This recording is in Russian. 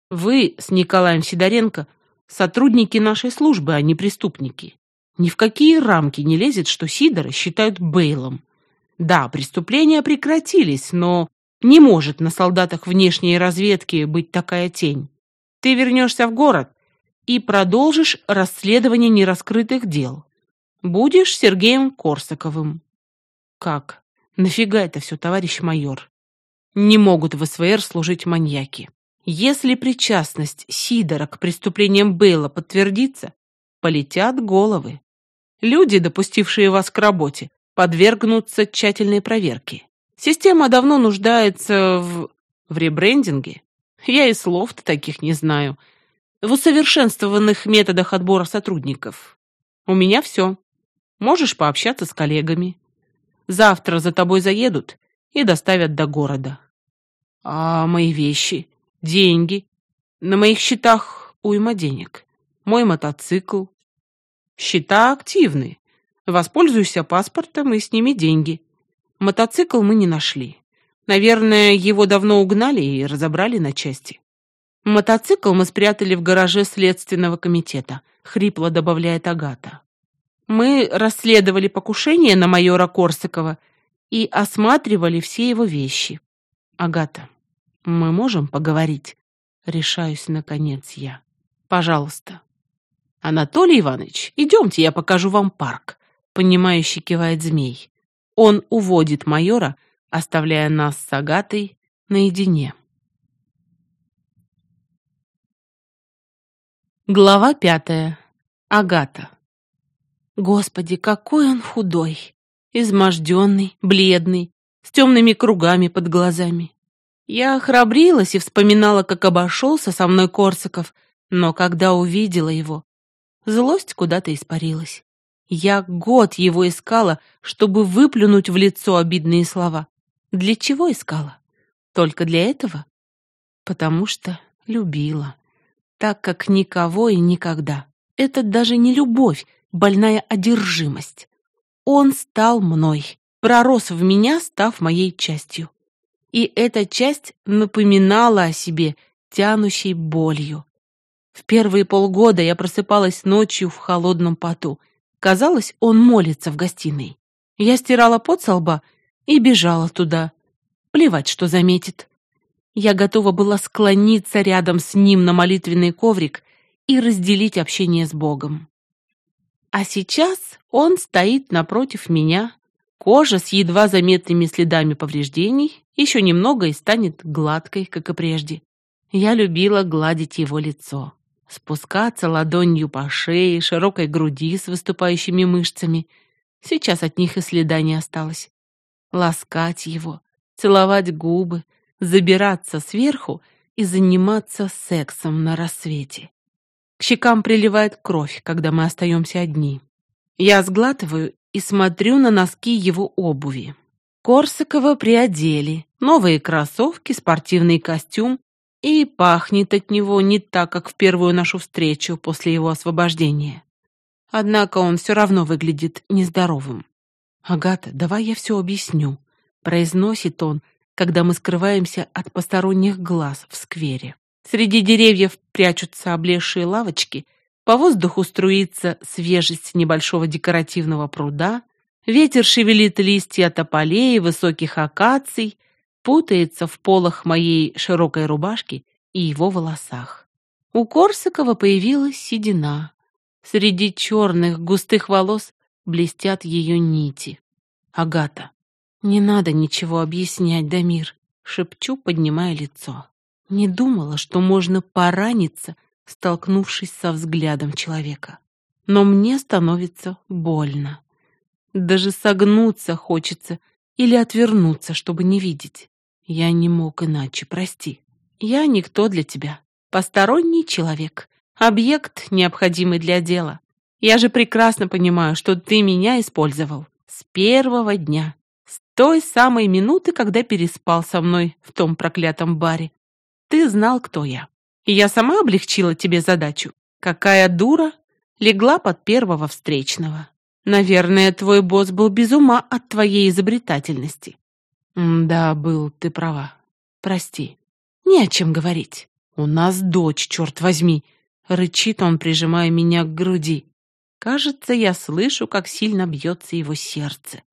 Вы с Николаем Сидоренко сотрудники нашей службы, а не преступники. Ни в какие рамки не лезет, что Сидора считают Бейлом. Да, преступления прекратились, но не может на солдатах внешней разведки быть такая тень. Ты вернешься в город и продолжишь расследование нераскрытых дел. Будешь Сергеем Корсаковым. Как? Нафига это все, товарищ майор? Не могут в СВР служить маньяки. Если причастность Сидора к преступлениям Бейла подтвердится, полетят головы. Люди, допустившие вас к работе, подвергнутся тщательной проверке. Система давно нуждается в ребрендинге. Я и слов-то таких не знаю. В усовершенствованных методах отбора сотрудников. У меня все. Можешь пообщаться с коллегами. Завтра за тобой заедут и доставят до города. А мои вещи, деньги? На моих счетах уйма денег. Мой мотоцикл. Счета активны. Воспользуйся паспортом и сними деньги. Мотоцикл мы не нашли. Наверное, его давно угнали и разобрали на части. Мотоцикл мы спрятали в гараже Следственного комитета, хрипло добавляет Агата. Мы расследовали покушение на майора Корсакова и осматривали все его вещи. Агата, мы можем поговорить? Решаюсь, наконец, я. Пожалуйста. Анатолий Иванович, идемте, я покажу вам парк. Понимающе кивает Змей. Он уводит майора, оставляя нас с Агатой наедине. Глава 5. Агата. Господи, какой он худой, изможденный, бледный, с темными кругами под глазами. Я храбрилась и вспоминала, как обошелся со мной Корсаков, но когда увидела его, злость куда-то испарилась. Я год его искала, чтобы выплюнуть в лицо обидные слова. Для чего искала? Только для этого? Потому что любила. Так как никого и никогда. Это даже не любовь, больная одержимость. Он стал мной, пророс в меня, став моей частью. И эта часть напоминала о себе тянущей болью. В первые полгода я просыпалась ночью в холодном поту. Казалось, он молится в гостиной. Я стирала пот со лба и бежала туда. Плевать, что заметит. Я готова была склониться рядом с ним на молитвенный коврик и разделить общение с Богом. А сейчас он стоит напротив меня. Кожа с едва заметными следами повреждений, еще немного и станет гладкой, как и прежде. Я любила гладить его лицо, спускаться ладонью по шее, широкой груди с выступающими мышцами. Сейчас от них и следа не осталось. Ласкать его, целовать губы, забираться сверху и заниматься сексом на рассвете. К щекам приливает кровь, когда мы остаемся одни. Я сглатываю и смотрю на носки его обуви. Корсакова приодели, новые кроссовки, спортивный костюм, и пахнет от него не так, как в первую нашу встречу после его освобождения. Однако он все равно выглядит нездоровым. «Агата, давай я все объясню», — произносит он, когда мы скрываемся от посторонних глаз в сквере. Среди деревьев прячутся облезшие лавочки, по воздуху струится свежесть небольшого декоративного пруда, ветер шевелит листья тополей и высоких акаций, путается в полах моей широкой рубашки и его волосах. У Корсакова появилась седина. Среди черных густых волос блестят ее нити. «Агата, не надо ничего объяснять, Дамир», — шепчу, поднимая лицо. Не думала, что можно пораниться, столкнувшись со взглядом человека. Но мне становится больно. Даже согнуться хочется или отвернуться, чтобы не видеть. Я не мог иначе, прости. Я никто для тебя. Посторонний человек. Объект, необходимый для дела. Я же прекрасно понимаю, что ты меня использовал. С первого дня. С той самой минуты, когда переспал со мной в том проклятом баре. Ты знал, кто я. И я сама облегчила тебе задачу. Какая дура легла под первого встречного. Наверное, твой босс был без ума от твоей изобретательности. Да, был, ты права. Прости. Не о чем говорить. «У нас дочь, черт возьми!» — рычит он, прижимая меня к груди. Кажется, я слышу, как сильно бьется его сердце.